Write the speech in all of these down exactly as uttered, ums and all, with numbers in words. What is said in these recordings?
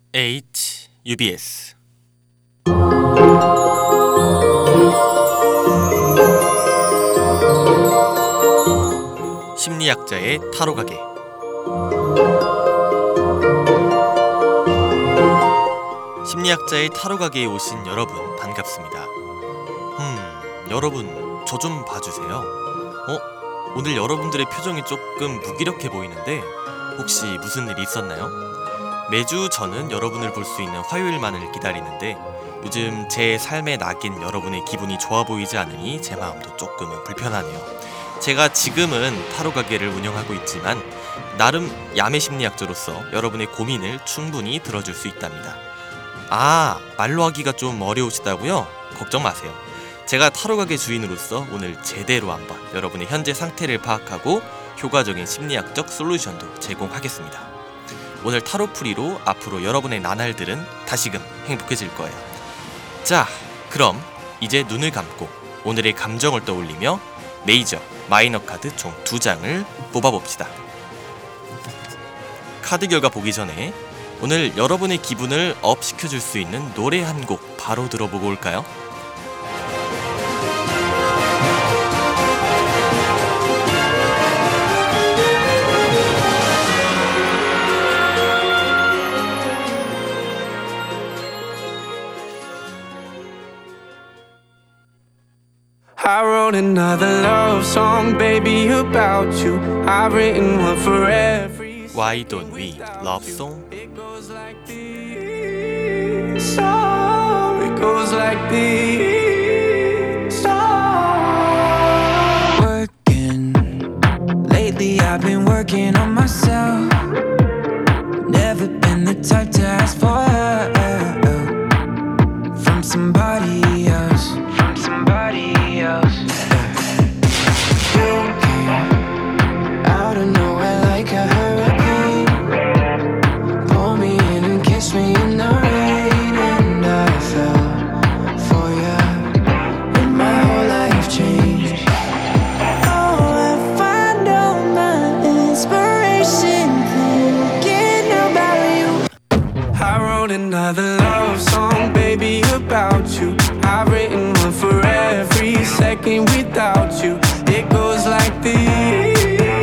H 유비에스 심리학자의 타로 가게. 심리학자의 타로 가게에 오신 여러분 반갑습니다. 음, 여러분 저 좀 봐주세요. 어? 오늘 여러분들의 표정이 조금 무기력해 보이는데 혹시 무슨 일이 있었나요? 매주 저는 여러분을 볼 수 있는 화요일만을 기다리는데 요즘 제 삶에 낙인 여러분의 기분이 좋아 보이지 않으니 제 마음도 조금은 불편하네요. 제가 지금은 타로 가게를 운영하고 있지만 나름 야매 심리학자로서 여러분의 고민을 충분히 들어줄 수 있답니다. 아, 말로 하기가 좀 어려우시다고요? 걱정 마세요. 제가 타로 가게 주인으로서 오늘 제대로 한번 여러분의 현재 상태를 파악하고 효과적인 심리학적 솔루션도 제공하겠습니다. 오늘 타로풀이로 앞으로 여러분의 나날들은 다시금 행복해질 거예요. 자, 그럼 이제 눈을 감고 오늘의 감정을 떠올리며 메이저, 마이너 카드 총 두 장을 뽑아봅시다. 카드 결과 보기 전에 오늘 여러분의 기분을 업 시켜줄 수 있는 노래 한 곡 바로 들어보고 올까요? I wrote another love song, baby, about you. I've written one for every. Why don't we love song? It goes like this. So it goes like this. So working lately, I've been working on myself. Never been the type to ask for help from somebody else. From somebody else. You came out of nowhere like a hurricane. Pull me in and kiss me in the rain, and I fell for you, and my whole life changed. Oh, I find all my inspiration thinking about you. I wrote another love song, baby, about you. I've written one for every second without you. It goes like this.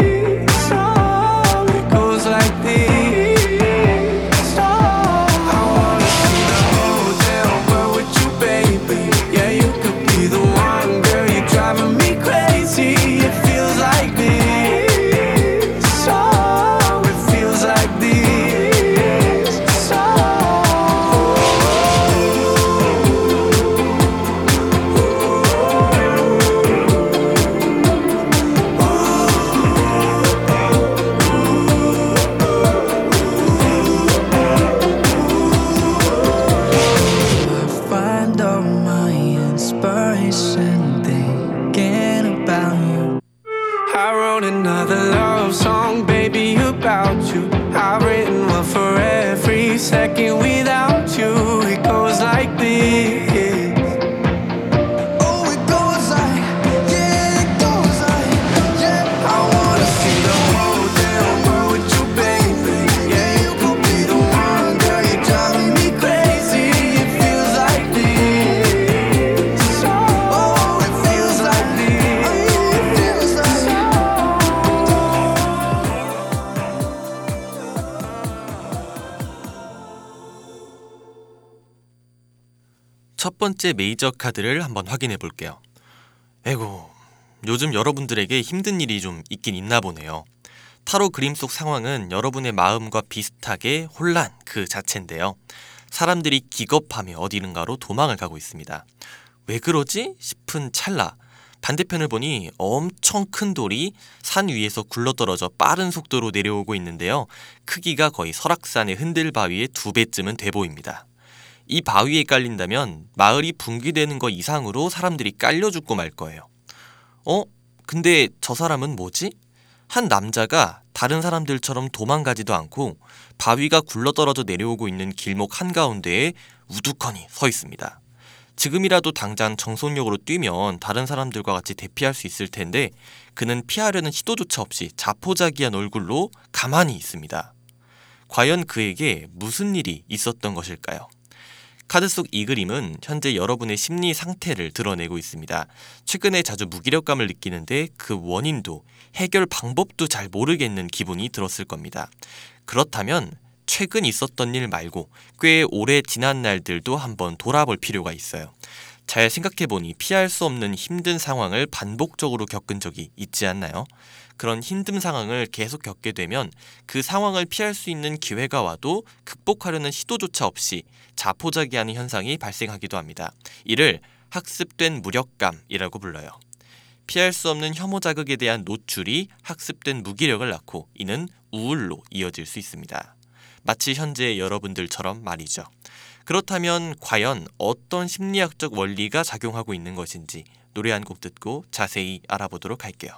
Oh, it goes like this. Oh, I wanna see the whole damn world with you, baby. Yeah, you could be the one, girl. You're driving me crazy. It feels like this. Oh, it feels like this. Find all my inspiration thinking about you. I wrote another love song, baby, about you. I've written one for every second without you. It goes like this. Oh, it goes like, yeah, it goes like, yeah. I wanna see the whole damn world with you, baby. Yeah, you could be the one, girl. You're driving me crazy. It feels like this. Oh, it feels like this. It feels like this. 첫 번째 메이저 카드를 한번 확인해 볼게요. 에고, 요즘 여러분들에게 힘든 일이 좀 있긴 있나 보네요. 타로 그림 속 상황은 여러분의 마음과 비슷하게 혼란 그 자체인데요. 사람들이 기겁하며 어디는가로 도망을 가고 있습니다. 왜 그러지? 싶은 찰나 반대편을 보니 엄청 큰 돌이 산 위에서 굴러떨어져 빠른 속도로 내려오고 있는데요. 크기가 거의 설악산의 흔들바위의 두 배쯤은 돼 보입니다. 이 바위에 깔린다면 마을이 붕괴되는 거 이상으로 사람들이 깔려 죽고 말 거예요. 어? 근데 저 사람은 뭐지? 한 남자가 다른 사람들처럼 도망가지도 않고 바위가 굴러떨어져 내려오고 있는 길목 한가운데에 우두커니 서 있습니다. 지금이라도 당장 정속력으로 뛰면 다른 사람들과 같이 대피할 수 있을 텐데 그는 피하려는 시도조차 없이 자포자기한 얼굴로 가만히 있습니다. 과연 그에게 무슨 일이 있었던 것일까요? 카드 속 이 그림은 현재 여러분의 심리 상태를 드러내고 있습니다. 최근에 자주 무기력감을 느끼는데 그 원인도 해결 방법도 잘 모르겠는 기분이 들었을 겁니다. 그렇다면 최근 있었던 일 말고 꽤 오래 지난 날들도 한번 돌아볼 필요가 있어요. 잘 생각해보니 피할 수 없는 힘든 상황을 반복적으로 겪은 적이 있지 않나요? 그런 힘든 상황을 계속 겪게 되면 그 상황을 피할 수 있는 기회가 와도 극복하려는 시도조차 없이 자포자기하는 현상이 발생하기도 합니다. 이를 학습된 무력감이라고 불러요. 피할 수 없는 혐오 자극에 대한 노출이 학습된 무기력을 낳고 이는 우울로 이어질 수 있습니다. 마치 현재 여러분들처럼 말이죠. 그렇다면 과연 어떤 심리학적 원리가 작용하고 있는 것인지 노래 한 곡 듣고 자세히 알아보도록 할게요.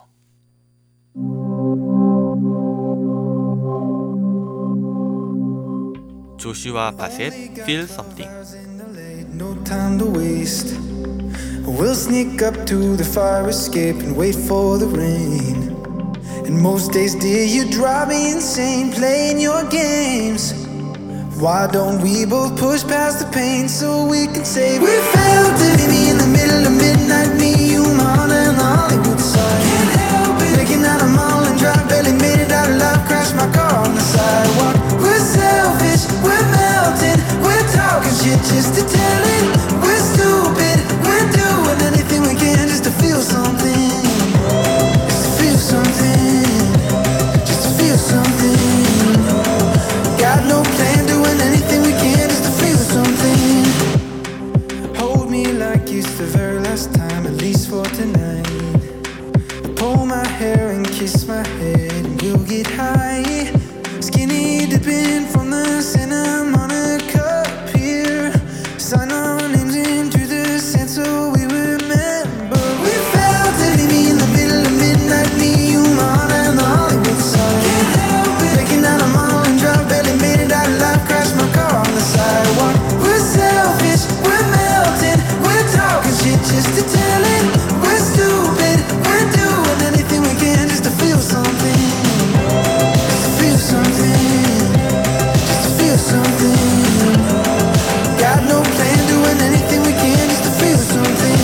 조슈아 바셋, Feel Something. No time to waste. We'll sneak up to the fire escape and wait for the rain. And most days, dear, you drive me insane playing your games. Why don't we both push past the pain so we can say we felt it? Me in the middle of midnight, me, you, on an Hollywood side. Can't help it. Making out a mall and drive, barely made it out alive. Crashed my car on the sidewalk. We're selfish, we're melting, we're talking shit just to tell it. We're stupid, we're doing anything we can just to feel something. Just to feel something. Just to feel something. Got no plan, doing anything we can just to feel something. Hold me like it's the very last time, at least for tonight. Pull my hair and kiss my head and we'll get high. Skinny dipping from the Santa Monica Pier. Sign our names into the sand so we remember. We felt it, me in the middle of midnight, me, you, on and the Hollywood side. Can't help it. Making out a mall and drive, barely made it out alive. Crashed my car on the sidewalk. We're selfish, we're melting, we're talking shit just to tell it. We're stupid, we're doing anything we can just to feel something. Just to feel something. Just to feel something. Got no plan, doing anything we can just to feel something.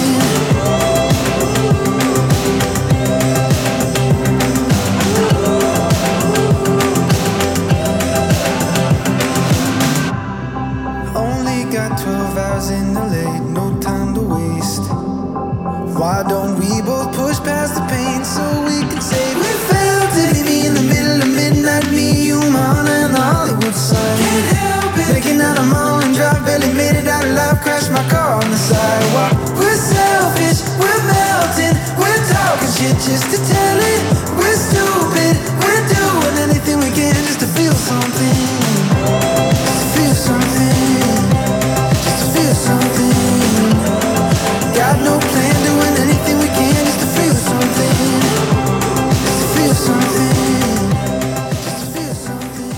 Only got twelve hours in the late, no time to waste. Why don't we both push past the pain so we can say we felt it? Me in the middle of midnight, me, you, on and the Hollywood side. Can't help it. Making out a mall and drive, barely made it out alive. Crashed my car on the sidewalk. We're selfish, we're melting, we're talking shit just to tell it. We're stupid, we're doing anything we can just to feel something. Just to feel something. Just to feel something. Got no plan, doing anything we can just to feel something. Just to feel something. Just to feel something.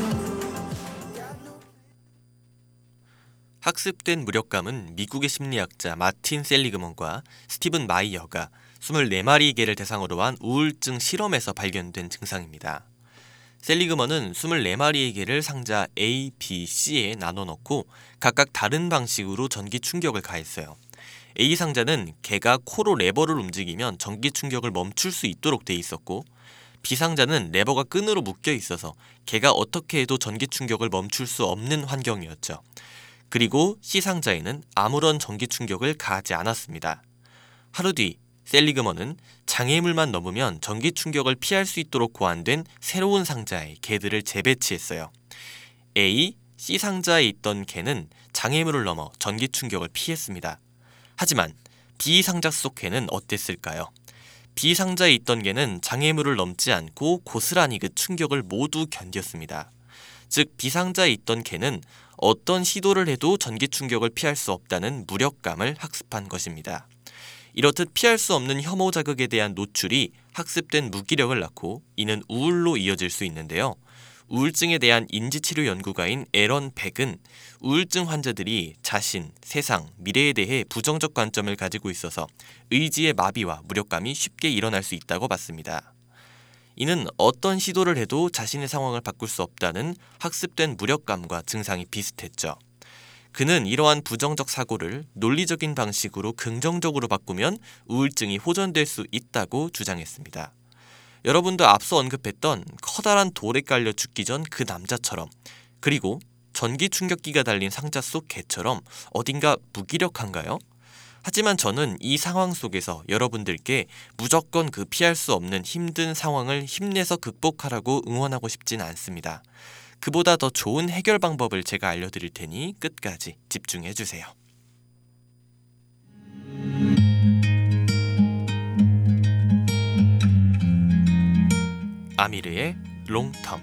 학습된 무력감은 미국의 심리학자 마틴 셀리그먼과 스티븐 마이어가 이십사 마리의 개를 대상으로 한 우울증 실험에서 발견된 증상입니다. 셀리그먼은 이십사 마리의 개를 상자 A, B, C에 나눠 넣고 각각 다른 방식으로 전기 충격을 가했어요. A 상자는 개가 코로 레버를 움직이면 전기 충격을 멈출 수 있도록 돼 있었고, B 상자는 레버가 끈으로 묶여 있어서 개가 어떻게 해도 전기 충격을 멈출 수 없는 환경이었죠. 그리고 C 상자에는 아무런 전기 충격을 가하지 않았습니다. 하루 뒤 셀리그먼은 장애물만 넘으면 전기 충격을 피할 수 있도록 고안된 새로운 상자에 개들을 재배치했어요. A, C 상자에 있던 개는 장애물을 넘어 전기 충격을 피했습니다. 하지만 B 상자 속 개는 어땠을까요? B 상자에 있던 개는 장애물을 넘지 않고 고스란히 그 충격을 모두 견뎠습니다. 즉 B 상자에 있던 개는 어떤 시도를 해도 전기 충격을 피할 수 없다는 무력감을 학습한 것입니다. 이렇듯 피할 수 없는 혐오 자극에 대한 노출이 학습된 무기력을 낳고 이는 우울로 이어질 수 있는데요. 우울증에 대한 인지치료 연구가인 에런 백은 우울증 환자들이 자신, 세상, 미래에 대해 부정적 관점을 가지고 있어서 의지의 마비와 무력감이 쉽게 일어날 수 있다고 봤습니다. 이는 어떤 시도를 해도 자신의 상황을 바꿀 수 없다는 학습된 무력감과 증상이 비슷했죠. 그는 이러한 부정적 사고를 논리적인 방식으로 긍정적으로 바꾸면 우울증이 호전될 수 있다고 주장했습니다. 여러분도 앞서 언급했던 커다란 돌에 깔려 죽기 전 그 남자처럼, 그리고 전기 충격기가 달린 상자 속 개처럼 어딘가 무기력한가요? 하지만 저는 이 상황 속에서 여러분들께 무조건 그 피할 수 없는 힘든 상황을 힘내서 극복하라고 응원하고 싶진 않습니다. 그보다 더 좋은 해결 방법을 제가 알려드릴 테니 끝까지 집중해주세요. 아미르의 롱텀.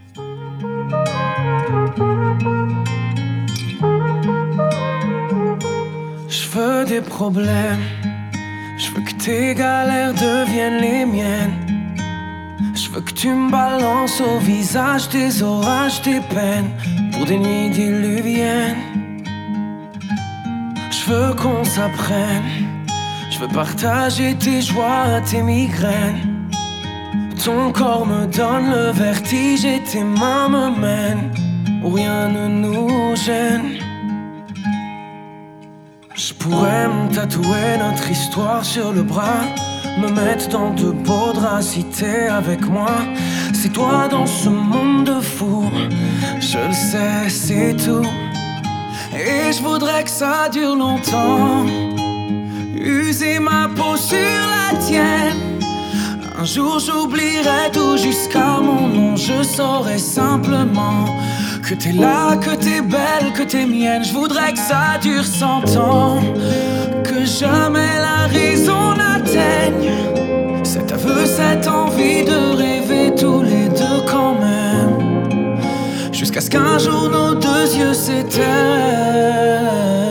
Je veux des problèmes, je veux que tes galères deviennent les miennes. Je veux que tu me balances au visage tes orages, tes peines, pour des nuits diluviennes. Je veux qu'on s'apprenne, je veux partager tes joies, tes migraines. Ton corps me donne le vertige et tes mains me mènent où rien ne nous gêne. Je pourrais me tatouer notre histoire sur le bras, me mettre dans de beaux draps si t'es avec moi. C'est toi dans ce monde de fou, je le sais, c'est tout. Et je voudrais que ça dure longtemps, user ma peau sur la tienne. Un jour j'oublierai tout jusqu'à mon nom, je saurai simplement que t'es là, que t'es belle, que t'es mienne. Je voudrais que ça dure cent ans, que jamais la raison n'atteigne cet aveu, cette envie de rêver tous les deux quand même, jusqu'à ce qu'un jour nos deux yeux s'éteignent.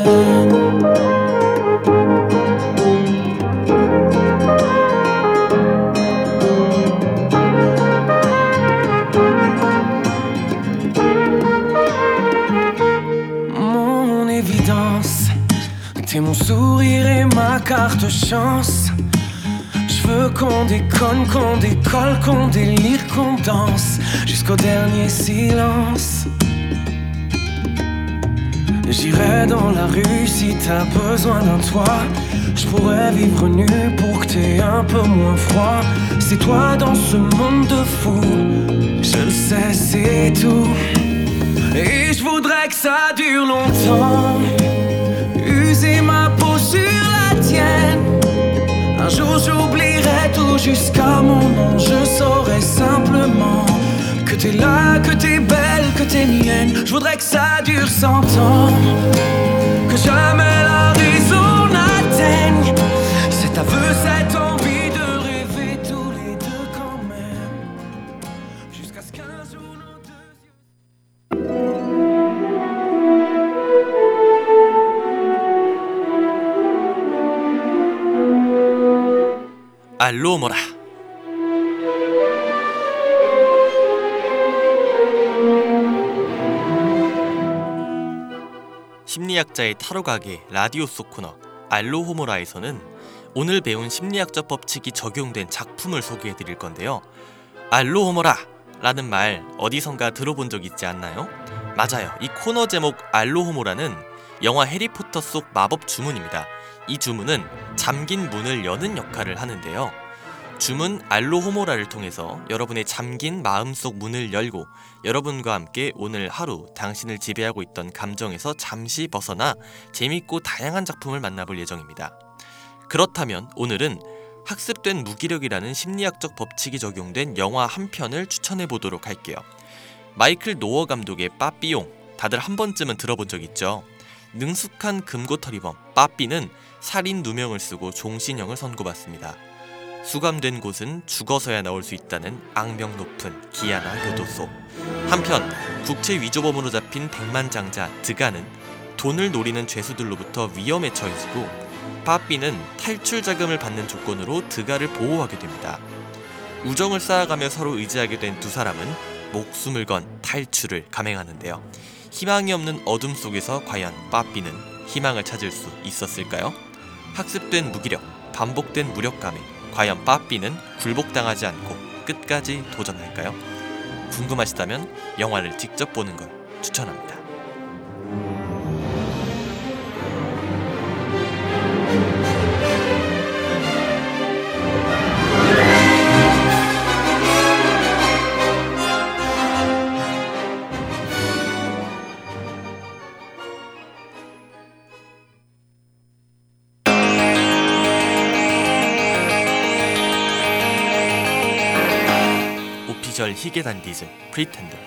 T'es mon sourire et ma carte chance. Je veux qu'on déconne, qu'on décolle, qu'on délire, qu'on danse jusqu'au dernier silence. J'irai dans la rue si t'as besoin d'un toit. Je pourrais vivre nu pour que t'aies un peu moins froid. C'est toi dans ce monde de fou, je le sais, c'est tout. Et je voudrais que ça dure longtemps, user ma peau sur la tienne. Un jour j'oublierai tout jusqu'à mon nom, je saurai simplement que t'es là, que t'es belle, que t'es mienne. Je voudrais que ça dure cent ans, que jamais la raison n'atteigne cet aveu, cette envie de rêver tous les deux quand même, jusqu'à ce qu'un jour nos deux 알로 모라. 심리학자의 타로 가게 라디오 속 코너 알로 호모라에서는 오늘 배운 심리학적 법칙이 적용된 작품을 소개해 드릴 건데요. 알로 호모라 라는 말 어디선가 들어본 적 있지 않나요? 맞아요. 이 코너 제목 알로 호모라는 영화 해리포터 속 마법 주문입니다. 이 주문은 잠긴 문을 여는 역할을 하는데요. 주문 알로 호모라를 통해서 여러분의 잠긴 마음속 문을 열고 여러분과 함께 오늘 하루 당신을 지배하고 있던 감정에서 잠시 벗어나 재밌고 다양한 작품을 만나볼 예정입니다. 그렇다면 오늘은 학습된 무기력이라는 심리학적 법칙이 적용된 영화 한 편을 추천해 보도록 할게요. 마이클 노어 감독의 빠삐용, 다들 한 번쯤은 들어본 적 있죠? 능숙한 금고털이범 빠삐는 살인 누명을 쓰고 종신형을 선고받습니다. 수감된 곳은 죽어서야 나올 수 있다는 악명 높은 기아나 교도소. 한편 국제 위조범으로 잡힌 백만장자 드가는 돈을 노리는 죄수들로부터 위험에 처해지고 빠삐는 탈출 자금을 받는 조건으로 드가를 보호하게 됩니다. 우정을 쌓아가며 서로 의지하게 된 두 사람은 목숨을 건 탈출을 감행하는데요. 희망이 없는 어둠 속에서 과연 빠삐는 희망을 찾을 수 있었을까요? 학습된 무기력, 반복된 무력감에 과연 빠삐는 굴복당하지 않고 끝까지 도전할까요? 궁금하시다면 영화를 직접 보는 걸 추천합니다. 오피셜 희귀단 디즈 프리텐더.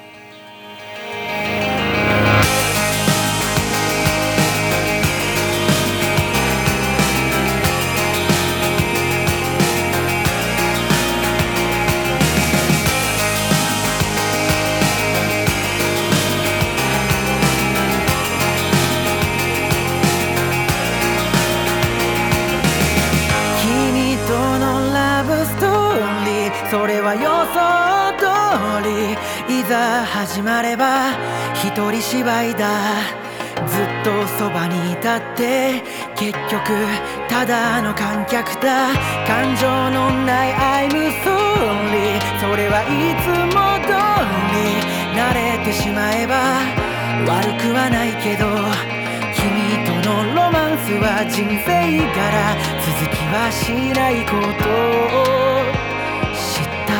君とのラブストーリーそれは予想通りいざ始まれば一人芝居だずっとそばにいたって結局ただの観客だ感情のない I'm sorry それはいつも通り慣れてしまえば悪くはないけど君とのロマンスは人生柄続きはしないことを知った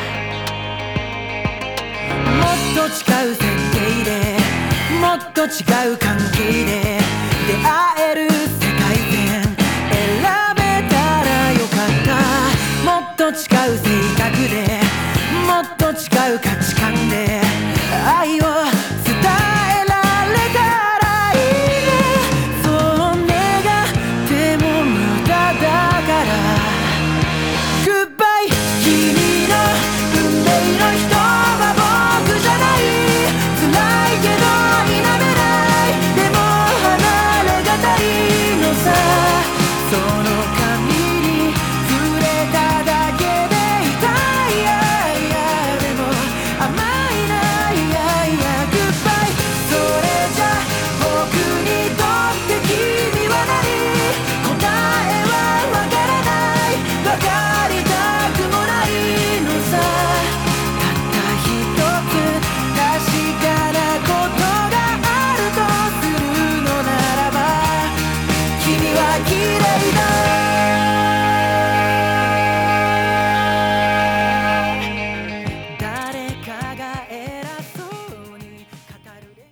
もっと違う設定でもっと違う関係で出会える世界線選べたらよかったもっと違う性格でもっと違う価値観で愛を伝えられたらいいねそう願っても無駄だからグッバイ君の運命の人は僕じゃない辛いけど否めないでも離れがたいのさその髪に触れただけで痛いやいやでも甘いないやいやグッバイそれじゃ僕にとって君は何答えはわからないわかりたくもないのさたった一つ確かなことがあるとするのならば君は綺麗だ誰かが偉そうに語る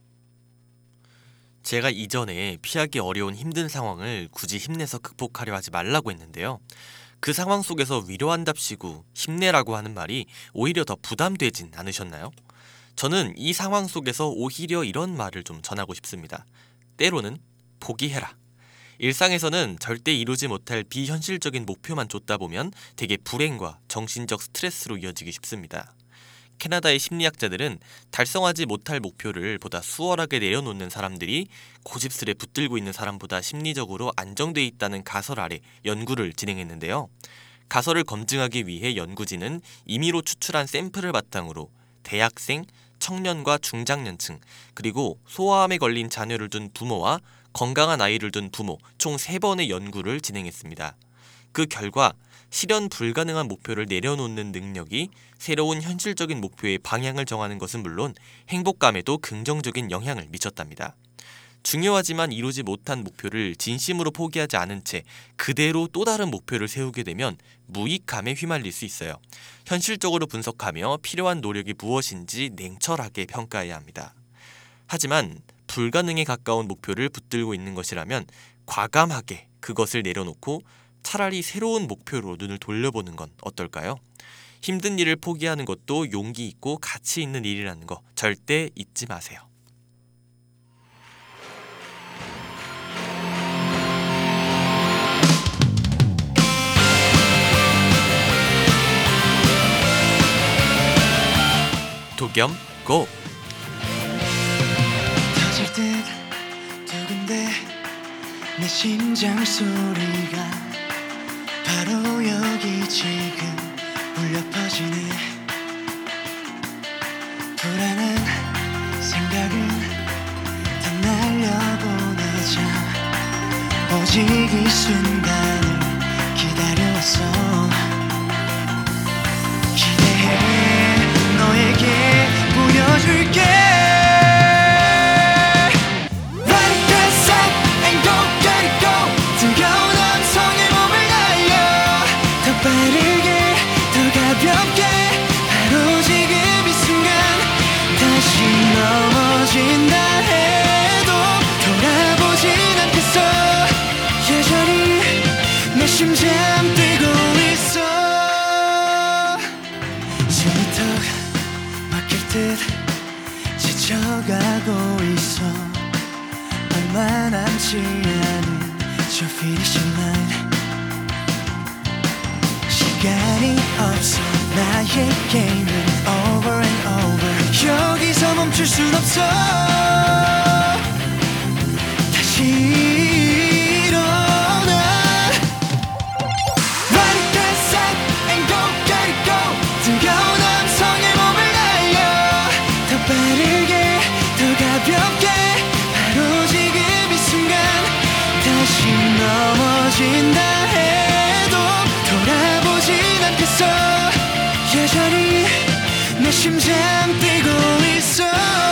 제가 이전에 피하기 어려운 힘든 상황을 굳이 힘내서 극복하려 하지 말라고 했는데요. 그 상황 속에서 위로한답시고 힘내라고 하는 말이 오히려 더 부담되진 않으셨나요? 저는 이 상황 속에서 오히려 이런 말을 좀 전하고 싶습니다. 때로는 포기해라. 일상에서는 절대 이루지 못할 비현실적인 목표만 쫓다 보면 되게 불행과 정신적 스트레스로 이어지기 쉽습니다. 캐나다의 심리학자들은 달성하지 못할 목표를 보다 수월하게 내려놓는 사람들이 고집스레 붙들고 있는 사람보다 심리적으로 안정돼 있다는 가설 아래 연구를 진행했는데요. 가설을 검증하기 위해 연구진은 임의로 추출한 샘플을 바탕으로 대학생, 청년과 중장년층, 그리고 소아암에 걸린 자녀를 둔 부모와 건강한 아이를 둔 부모 총 세 번의 연구를 진행했습니다. 그 결과 실현 불가능한 목표를 내려놓는 능력이 새로운 현실적인 목표의 방향을 정하는 것은 물론 행복감에도 긍정적인 영향을 미쳤답니다. 중요하지만 이루지 못한 목표를 진심으로 포기하지 않은 채 그대로 또 다른 목표를 세우게 되면 무익감에 휘말릴 수 있어요. 현실적으로 분석하며 필요한 노력이 무엇인지 냉철하게 평가해야 합니다. 하지만 불가능에 가까운 목표를 붙들고 있는 것이라면 과감하게 그것을 내려놓고 차라리 새로운 목표로 눈을 돌려보는 건 어떨까요? 힘든 일을 포기하는 것도 용기 있고 가치 있는 일이라는 거 절대 잊지 마세요. 도겸 고! 터질 듯 두근데 내 심장 소리가 바로 여기 지금 울려 퍼지네 불안한 생각은 다 날려보내자 오직 이 순간을 기다려왔어 줄게. Radical side and go get it go. 뜨거운 함성에 몸을 날려 더 빠르게 더 가볍게 바로 지금 이 순간 다시 넘어진다 해도 돌아보진 않겠어. 여전히 내 심장 뛰고 있어. 숨이 턱 막힐 듯 지쳐가고 있어. 얼마 남지 않은 저 피니시 라인. 시간이 없어 나의 게임은 over and over. 여기서 멈출 순 없어. 다시 일어나. Radical side and go get it go. 뜨거운 함성에 몸을 날려 더 빠르게 더 가볍게 바로 지금 이 순간 다시 넘어진다 해도 돌아보진 않겠어. 여전히 내 심장 뛰고 있어.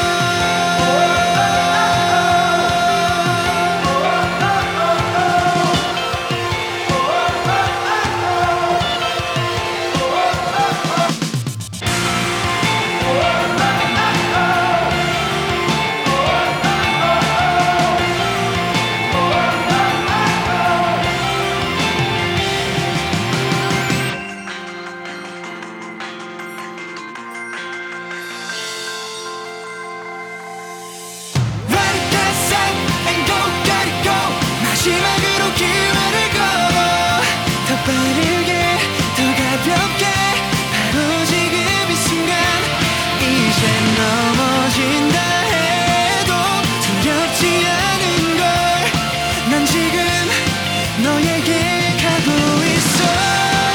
Radical side and go get it go. 마지막으로 기회를 걸어 더 빠르게 더 가볍게 바로 지금 이 순간 이제 넘어진다 해도 두렵지 않은 걸. 난 지금 너에게 가고 있어.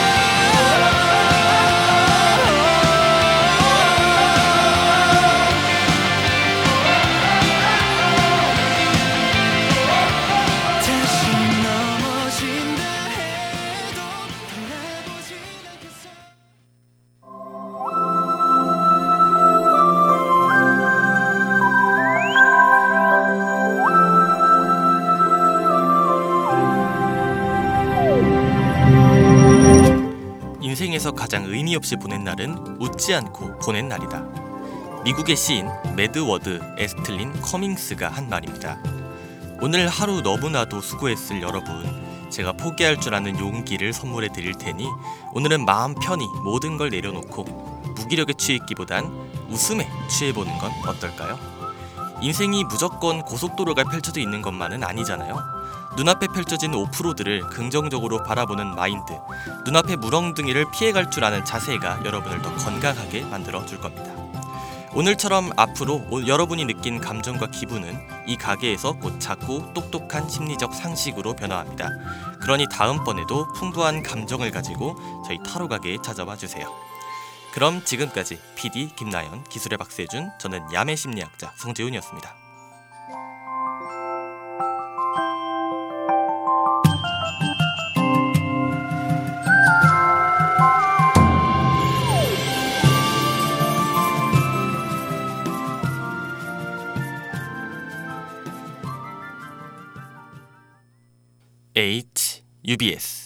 다시 넘어진다 해도 돌아보진 않겠어. 인생에서 가장 의미 없이 보낸 날은 웃지 않고 보낸 날이다. 미국의 시인 매드워드 에스틀린 커밍스가 한 말입니다. 오늘 하루 너무나도 수고했을 여러분, 제가 포기할 줄 아는 용기를 선물해 드릴 테니 오늘은 마음 편히 모든 걸 내려놓고 무기력에 취했기보단 웃음에 취해보는 건 어떨까요? 인생이 무조건 고속도로가 펼쳐져 있는 것만은 아니잖아요. 눈앞에 펼쳐진 오프로드를 긍정적으로 바라보는 마인드, 눈앞의 물엉덩이를 피해갈 줄 아는 자세가 여러분을 더 건강하게 만들어 줄 겁니다. 오늘처럼 앞으로 오- 여러분이 느낀 감정과 기분은 이 가게에서 곧 작고 똑똑한 심리적 상식으로 변화합니다. 그러니 다음번에도 풍부한 감정을 가지고 저희 타로 가게에 찾아와 주세요. 그럼 지금까지 피디 김나연, 기술의 박세준, 저는 야매 심리학자 성재훈이었습니다. H 유비에스